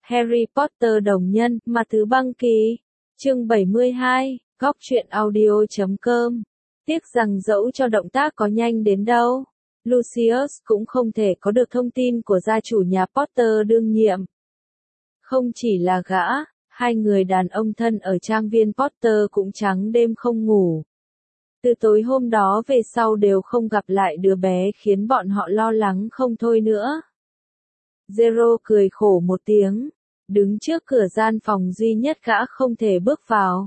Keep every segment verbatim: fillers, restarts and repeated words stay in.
Harry Potter đồng nhân, mà thứ băng kỳ. Chương bảy mươi hai, góc truyện audio chấm com. Tiếc rằng dẫu cho động tác có nhanh đến đâu, Lucius cũng không thể có được thông tin của gia chủ nhà Potter đương nhiệm. Không chỉ là gã, hai người đàn ông thân ở trang viên Potter cũng trắng đêm không ngủ. Từ tối hôm đó về sau đều không gặp lại đứa bé khiến bọn họ lo lắng không thôi nữa. Zero cười khổ một tiếng, đứng trước cửa gian phòng duy nhất gã không thể bước vào.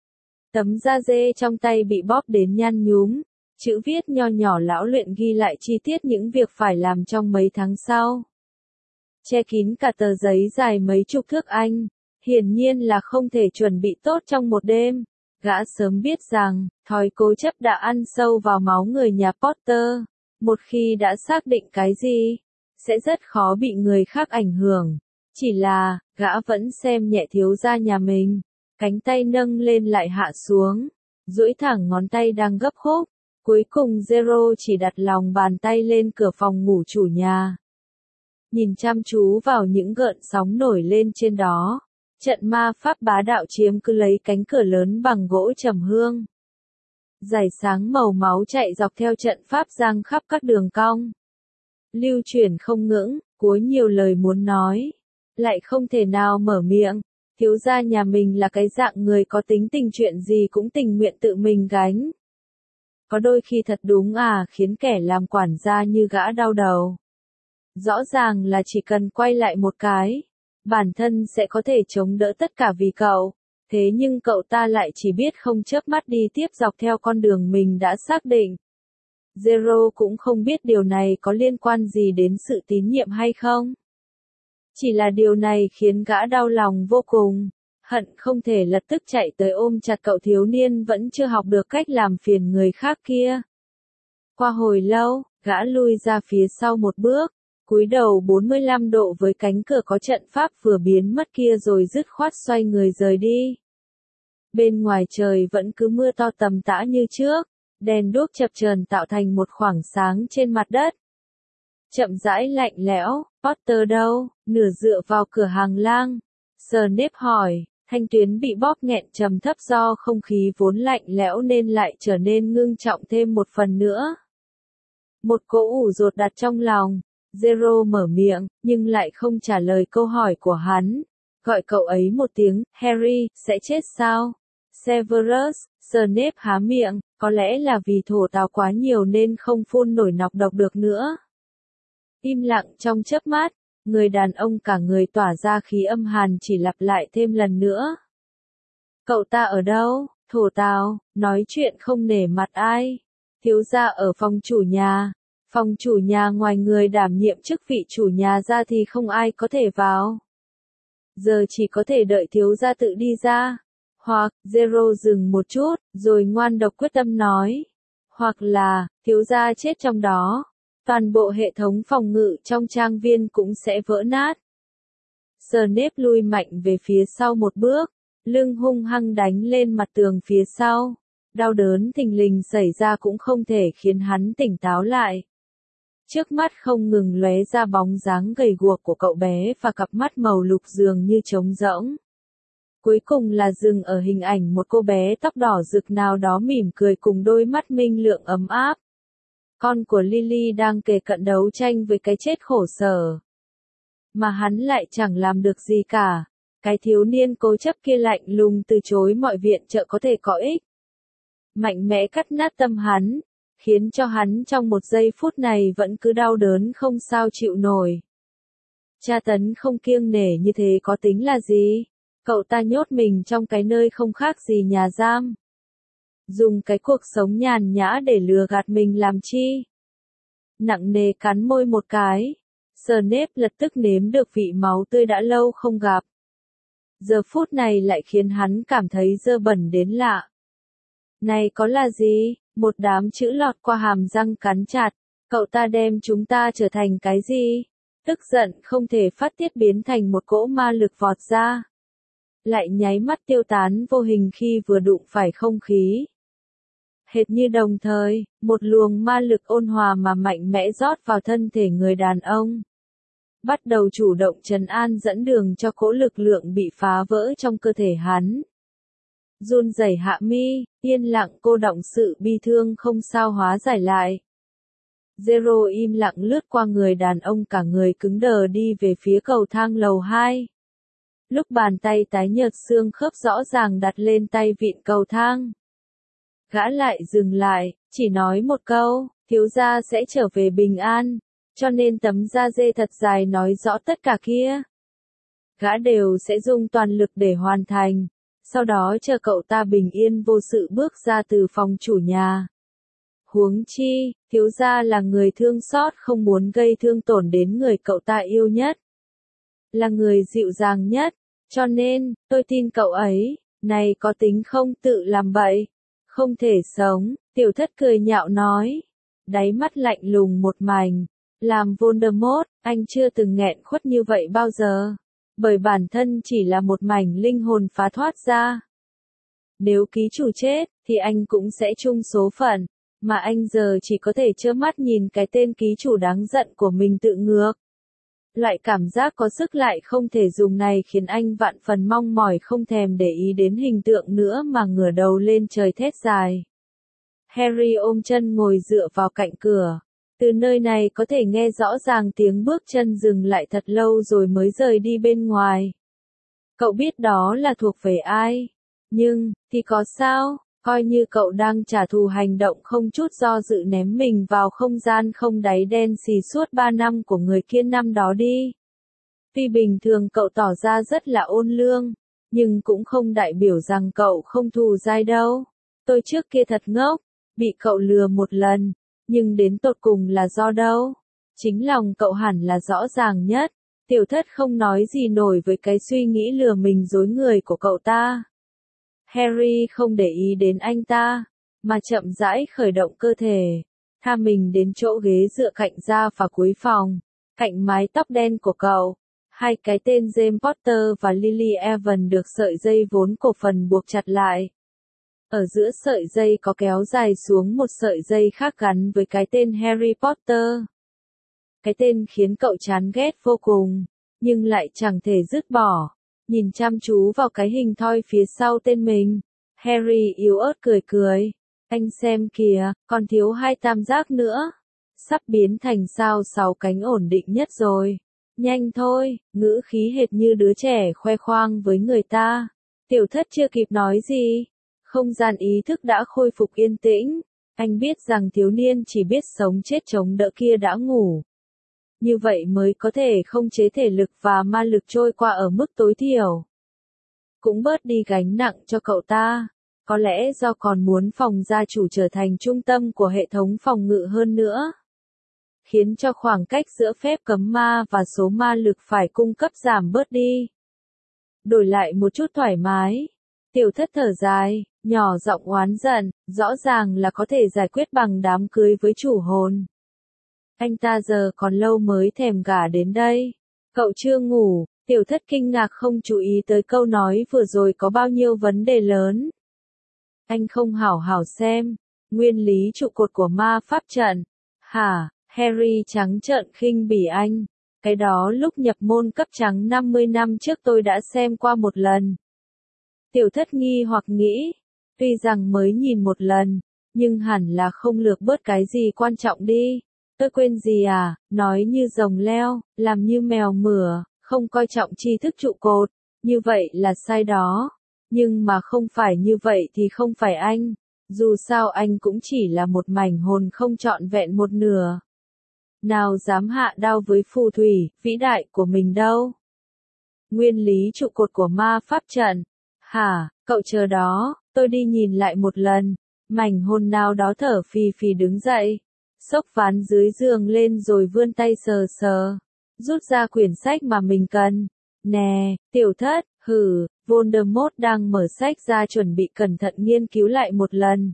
Tấm da dê trong tay bị bóp đến nhăn nhúm, chữ viết nho nhỏ lão luyện ghi lại chi tiết những việc phải làm trong mấy tháng sau. Che kín cả tờ giấy dài mấy chục thước Anh, hiển nhiên là không thể chuẩn bị tốt trong một đêm. Gã sớm biết rằng, thói cố chấp đã ăn sâu vào máu người nhà Potter. Một khi đã xác định cái gì, sẽ rất khó bị người khác ảnh hưởng. Chỉ là, gã vẫn xem nhẹ thiếu gia nhà mình. Cánh tay nâng lên lại hạ xuống, duỗi thẳng ngón tay đang gấp khúc. Cuối cùng Zero chỉ đặt lòng bàn tay lên cửa phòng ngủ chủ nhà. Nhìn chăm chú vào những gợn sóng nổi lên trên đó. Trận ma pháp bá đạo chiếm cứ lấy cánh cửa lớn bằng gỗ trầm hương. Dải sáng màu máu chạy dọc theo trận pháp giang khắp các đường cong. Lưu chuyển không ngững, cuối nhiều lời muốn nói. Lại không thể nào mở miệng. Thiếu gia nhà mình là cái dạng người có tính tình chuyện gì cũng tình nguyện tự mình gánh. Có đôi khi thật đúng à khiến kẻ làm quản gia như gã đau đầu. Rõ ràng là chỉ cần quay lại một cái, bản thân sẽ có thể chống đỡ tất cả vì cậu. Thế nhưng cậu ta lại chỉ biết không chớp mắt đi tiếp dọc theo con đường mình đã xác định. Zero cũng không biết điều này có liên quan gì đến sự tín nhiệm hay không. Chỉ là điều này khiến gã đau lòng vô cùng, hận không thể lập tức chạy tới ôm chặt cậu thiếu niên vẫn chưa học được cách làm phiền người khác kia. Qua hồi lâu, gã lui ra phía sau một bước, cúi đầu bốn mươi lăm độ với cánh cửa có trận pháp vừa biến mất kia rồi dứt khoát xoay người rời đi. Bên ngoài trời vẫn cứ mưa to tầm tã như trước, đèn đuốc chập chờn tạo thành một khoảng sáng trên mặt đất. Chậm rãi lạnh lẽo, Potter đâu, nửa dựa vào cửa hàng lang. Snape hỏi, thanh tuyến bị bóp nghẹn trầm thấp do không khí vốn lạnh lẽo nên lại trở nên ngưng trọng thêm một phần nữa. Một cỗ ủ rột đặt trong lòng, Zero mở miệng, nhưng lại không trả lời câu hỏi của hắn. Gọi cậu ấy một tiếng, Harry, sẽ chết sao? Severus, Snape há miệng, có lẽ là vì thổ tào quá nhiều nên không phun nổi nọc độc được nữa. Im lặng trong chớp mắt, người đàn ông cả người tỏa ra khí âm hàn chỉ lặp lại thêm lần nữa. Cậu ta ở đâu? Thổ tào, nói chuyện không nể mặt ai. Thiếu gia ở phòng chủ nhà. Phòng chủ nhà ngoài người đảm nhiệm chức vị chủ nhà ra thì không ai có thể vào. Giờ chỉ có thể đợi thiếu gia tự đi ra. Hoặc, Zero dừng một chút, rồi ngoan độc quyết tâm nói. Hoặc là, thiếu gia chết trong đó. Toàn bộ hệ thống phòng ngự trong trang viên cũng sẽ vỡ nát. Snape lui mạnh về phía sau một bước, lưng hung hăng đánh lên mặt tường phía sau. Đau đớn thình lình xảy ra cũng không thể khiến hắn tỉnh táo lại. Trước mắt không ngừng lóe ra bóng dáng gầy guộc của cậu bé và cặp mắt màu lục dường như trống rỗng. Cuối cùng là dừng ở hình ảnh một cô bé tóc đỏ rực nào đó mỉm cười cùng đôi mắt minh lượng ấm áp. Con của Lily đang kề cận đấu tranh với cái chết khổ sở. Mà hắn lại chẳng làm được gì cả. Cái thiếu niên cố chấp kia lạnh lùng từ chối mọi viện trợ có thể có ích. Mạnh mẽ cắt nát tâm hắn, khiến cho hắn trong một giây phút này vẫn cứ đau đớn không sao chịu nổi. Tra tấn không kiêng nể như thế có tính là gì? Cậu ta nhốt mình trong cái nơi không khác gì nhà giam. Dùng cái cuộc sống nhàn nhã để lừa gạt mình làm chi? Nặng nề cắn môi một cái. Snape lập tức nếm được vị máu tươi đã lâu không gặp. Giờ phút này lại khiến hắn cảm thấy dơ bẩn đến lạ. Này có là gì? Một đám chữ lọt qua hàm răng cắn chặt. Cậu ta đem chúng ta trở thành cái gì? Tức giận không thể phát tiết biến thành một cỗ ma lực vọt ra. Lại nháy mắt tiêu tán vô hình khi vừa đụng phải không khí. Hệt như đồng thời, một luồng ma lực ôn hòa mà mạnh mẽ rót vào thân thể người đàn ông. bắt đầu chủ động trấn an dẫn đường cho cỗ lực lượng bị phá vỡ trong cơ thể hắn. Run rẩy hạ mi, yên lặng cô đọng sự bi thương không sao hóa giải lại. Zero im lặng lướt qua người đàn ông cả người cứng đờ đi về phía cầu thang lầu hai. Lúc bàn tay tái nhợt xương khớp rõ ràng đặt lên tay vịn cầu thang. Gã lại dừng lại, chỉ nói một câu, thiếu gia sẽ trở về bình an, cho nên tấm da dê thật dài nói rõ tất cả kia. Gã đều sẽ dùng toàn lực để hoàn thành, sau đó chờ cậu ta bình yên vô sự bước ra từ phòng chủ nhà. Huống chi, thiếu gia là người thương xót không muốn gây thương tổn đến người cậu ta yêu nhất. Là người dịu dàng nhất, cho nên, tôi tin cậu ấy, này có tính không tự làm bậy, không thể sống, tiểu thất cười nhạo nói. Đáy mắt lạnh lùng một mảnh, làm Voldemort, anh chưa từng nghẹn khuất như vậy bao giờ, bởi bản thân chỉ là một mảnh linh hồn phá thoát ra. Nếu ký chủ chết, thì anh cũng sẽ chung số phận. Mà anh giờ chỉ có thể trơ mắt nhìn cái tên ký chủ đáng giận của mình tự ngược. Loại cảm giác có sức lại không thể dùng này khiến anh vạn phần mong mỏi không thèm để ý đến hình tượng nữa mà ngửa đầu lên trời thét dài. Harry ôm chân ngồi dựa vào cạnh cửa. Từ nơi này có thể nghe rõ ràng tiếng bước chân dừng lại thật lâu rồi mới rời đi bên ngoài. Cậu biết đó là thuộc về ai. Nhưng, thì có sao? Coi như cậu đang trả thù hành động không chút do dự ném mình vào không gian không đáy đen xì suốt ba năm của người kia năm đó đi. Tuy bình thường cậu tỏ ra rất là ôn lương, nhưng cũng không đại biểu rằng cậu không thù dai đâu. Tôi trước kia thật ngốc, bị cậu lừa một lần, nhưng đến tột cùng là do đâu? Chính lòng cậu hẳn là rõ ràng nhất. Tiểu thất không nói gì nổi với cái suy nghĩ lừa mình dối người của cậu ta. Harry không để ý đến anh ta, mà chậm rãi khởi động cơ thể, tha mình đến chỗ ghế dựa cạnh ra và cuối phòng, cạnh mái tóc đen của cậu. Hai cái tên James Potter và Lily Evans được sợi dây vốn cổ phần buộc chặt lại. Ở giữa sợi dây có kéo dài xuống một sợi dây khác gắn với cái tên Harry Potter. Cái tên khiến cậu chán ghét vô cùng, nhưng lại chẳng thể dứt bỏ. Nhìn chăm chú vào cái hình thoi phía sau tên mình, Harry yếu ớt cười cười. Anh xem kìa, còn thiếu hai tam giác nữa. Sắp biến thành sao sáu cánh ổn định nhất rồi. Nhanh thôi, ngữ khí hệt như đứa trẻ khoe khoang với người ta. Tiểu thất chưa kịp nói gì. Không gian ý thức đã khôi phục yên tĩnh. Anh biết rằng thiếu niên chỉ biết sống chết chống đỡ kia đã ngủ. Như vậy mới có thể không chế thể lực và ma lực trôi qua ở mức tối thiểu. Cũng bớt đi gánh nặng cho cậu ta. Có lẽ do còn muốn phòng gia chủ trở thành trung tâm của hệ thống phòng ngự hơn nữa. Khiến cho khoảng cách giữa phép cấm ma và số ma lực phải cung cấp giảm bớt đi. Đổi lại một chút thoải mái. Tiểu thất thở dài, nhỏ giọng oán giận, rõ ràng là có thể giải quyết bằng đám cưới với chủ hồn. Anh ta giờ còn lâu mới thèm gả đến đây. Cậu chưa ngủ, tiểu thất kinh ngạc không chú ý tới câu nói vừa rồi có bao nhiêu vấn đề lớn. Anh không hảo hảo xem, nguyên lý trụ cột của ma pháp trận. Hả, Harry trắng trợn khinh bỉ anh. Cái đó lúc nhập môn cấp trắng năm mươi năm trước tôi đã xem qua một lần. Tiểu thất nghi hoặc nghĩ, tuy rằng mới nhìn một lần, nhưng hẳn là không lược bớt cái gì quan trọng đi. Tôi quên gì à, nói như rồng leo, làm như mèo mửa, không coi trọng tri thức trụ cột, như vậy là sai đó. Nhưng mà không phải như vậy thì không phải anh, dù sao anh cũng chỉ là một mảnh hồn không trọn vẹn một nửa. Nào dám hạ đao với phù thủy, vĩ đại của mình đâu. Nguyên lý trụ cột của ma pháp trận. Hả, cậu chờ đó, tôi đi nhìn lại một lần. Mảnh hồn nào đó thở phì phì đứng dậy. Xốc ván dưới giường lên rồi vươn tay sờ sờ. Rút ra quyển sách mà mình cần. Nè, tiểu thất, hử, Voldemort đang mở sách ra chuẩn bị cẩn thận nghiên cứu lại một lần.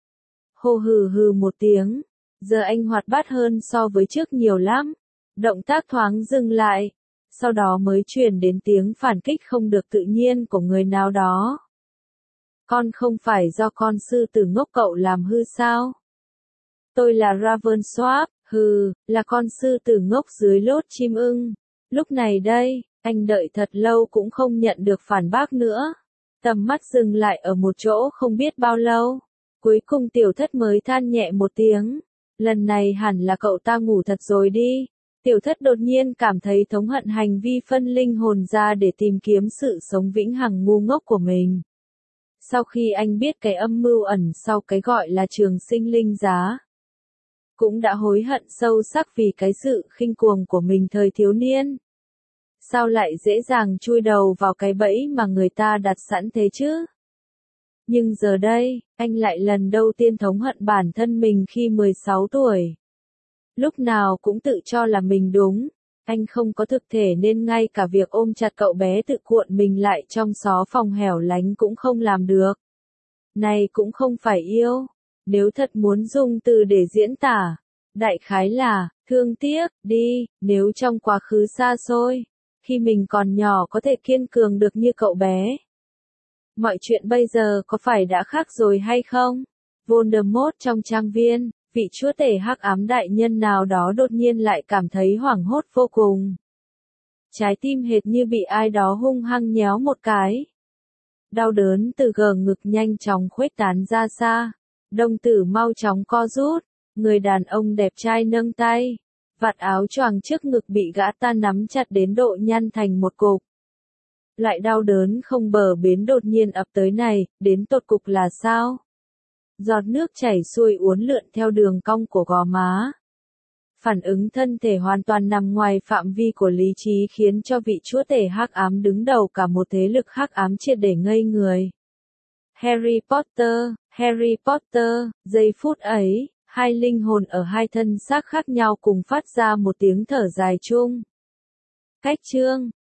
Hô hừ hừ một tiếng. Giờ anh hoạt bát hơn so với trước nhiều lắm. Động tác thoáng dừng lại. Sau đó mới truyền đến tiếng phản kích không được tự nhiên của người nào đó. Con không phải do con sư tử ngốc cậu làm hư sao? Tôi là Ravensworth, hừ, là con sư tử ngốc dưới lốt chim ưng. Lúc này đây, anh đợi thật lâu cũng không nhận được phản bác nữa. Tầm mắt dừng lại ở một chỗ không biết bao lâu. Cuối cùng tiểu thất mới than nhẹ một tiếng. Lần này hẳn là cậu ta ngủ thật rồi đi. Tiểu thất đột nhiên cảm thấy thống hận hành vi phân linh hồn ra để tìm kiếm sự sống vĩnh hằng ngu ngốc của mình. Sau khi anh biết cái âm mưu ẩn sau cái gọi là trường sinh linh giá, cũng đã hối hận sâu sắc vì cái sự khinh cuồng của mình thời thiếu niên. Sao lại dễ dàng chui đầu vào cái bẫy mà người ta đặt sẵn thế chứ? Nhưng giờ đây, anh lại lần đầu tiên thống hận bản thân mình khi mười sáu tuổi. Lúc nào cũng tự cho là mình đúng. Anh không có thực thể nên ngay cả việc ôm chặt cậu bé tự cuộn mình lại trong xó phòng hẻo lánh cũng không làm được. Này cũng không phải yêu. Nếu thật muốn dùng từ để diễn tả, đại khái là, thương tiếc, đi, nếu trong quá khứ xa xôi, khi mình còn nhỏ có thể kiên cường được như cậu bé. Mọi chuyện bây giờ có phải đã khác rồi hay không? Voldemort trong trang viên, vị chúa tể hắc ám đại nhân nào đó đột nhiên lại cảm thấy hoảng hốt vô cùng. Trái tim hệt như bị ai đó hung hăng nhéo một cái. Đau đớn từ gờ ngực nhanh chóng khuếch tán ra xa. Đồng tử mau chóng co rút. Người đàn ông đẹp trai nâng tay. Vạt áo choàng trước ngực bị gã ta nắm chặt đến độ nhăn thành một cục. Lại đau đớn không bờ bến đột nhiên ập tới này, đến tột cục là sao? Giọt nước chảy xuôi uốn lượn theo đường cong của gò má. Phản ứng thân thể hoàn toàn nằm ngoài phạm vi của lý trí khiến cho vị chúa tể hắc ám đứng đầu cả một thế lực hắc ám triệt để ngây người. Harry Potter, Harry Potter, giây phút ấy, hai linh hồn ở hai thân xác khác nhau cùng phát ra một tiếng thở dài chung. Cách chương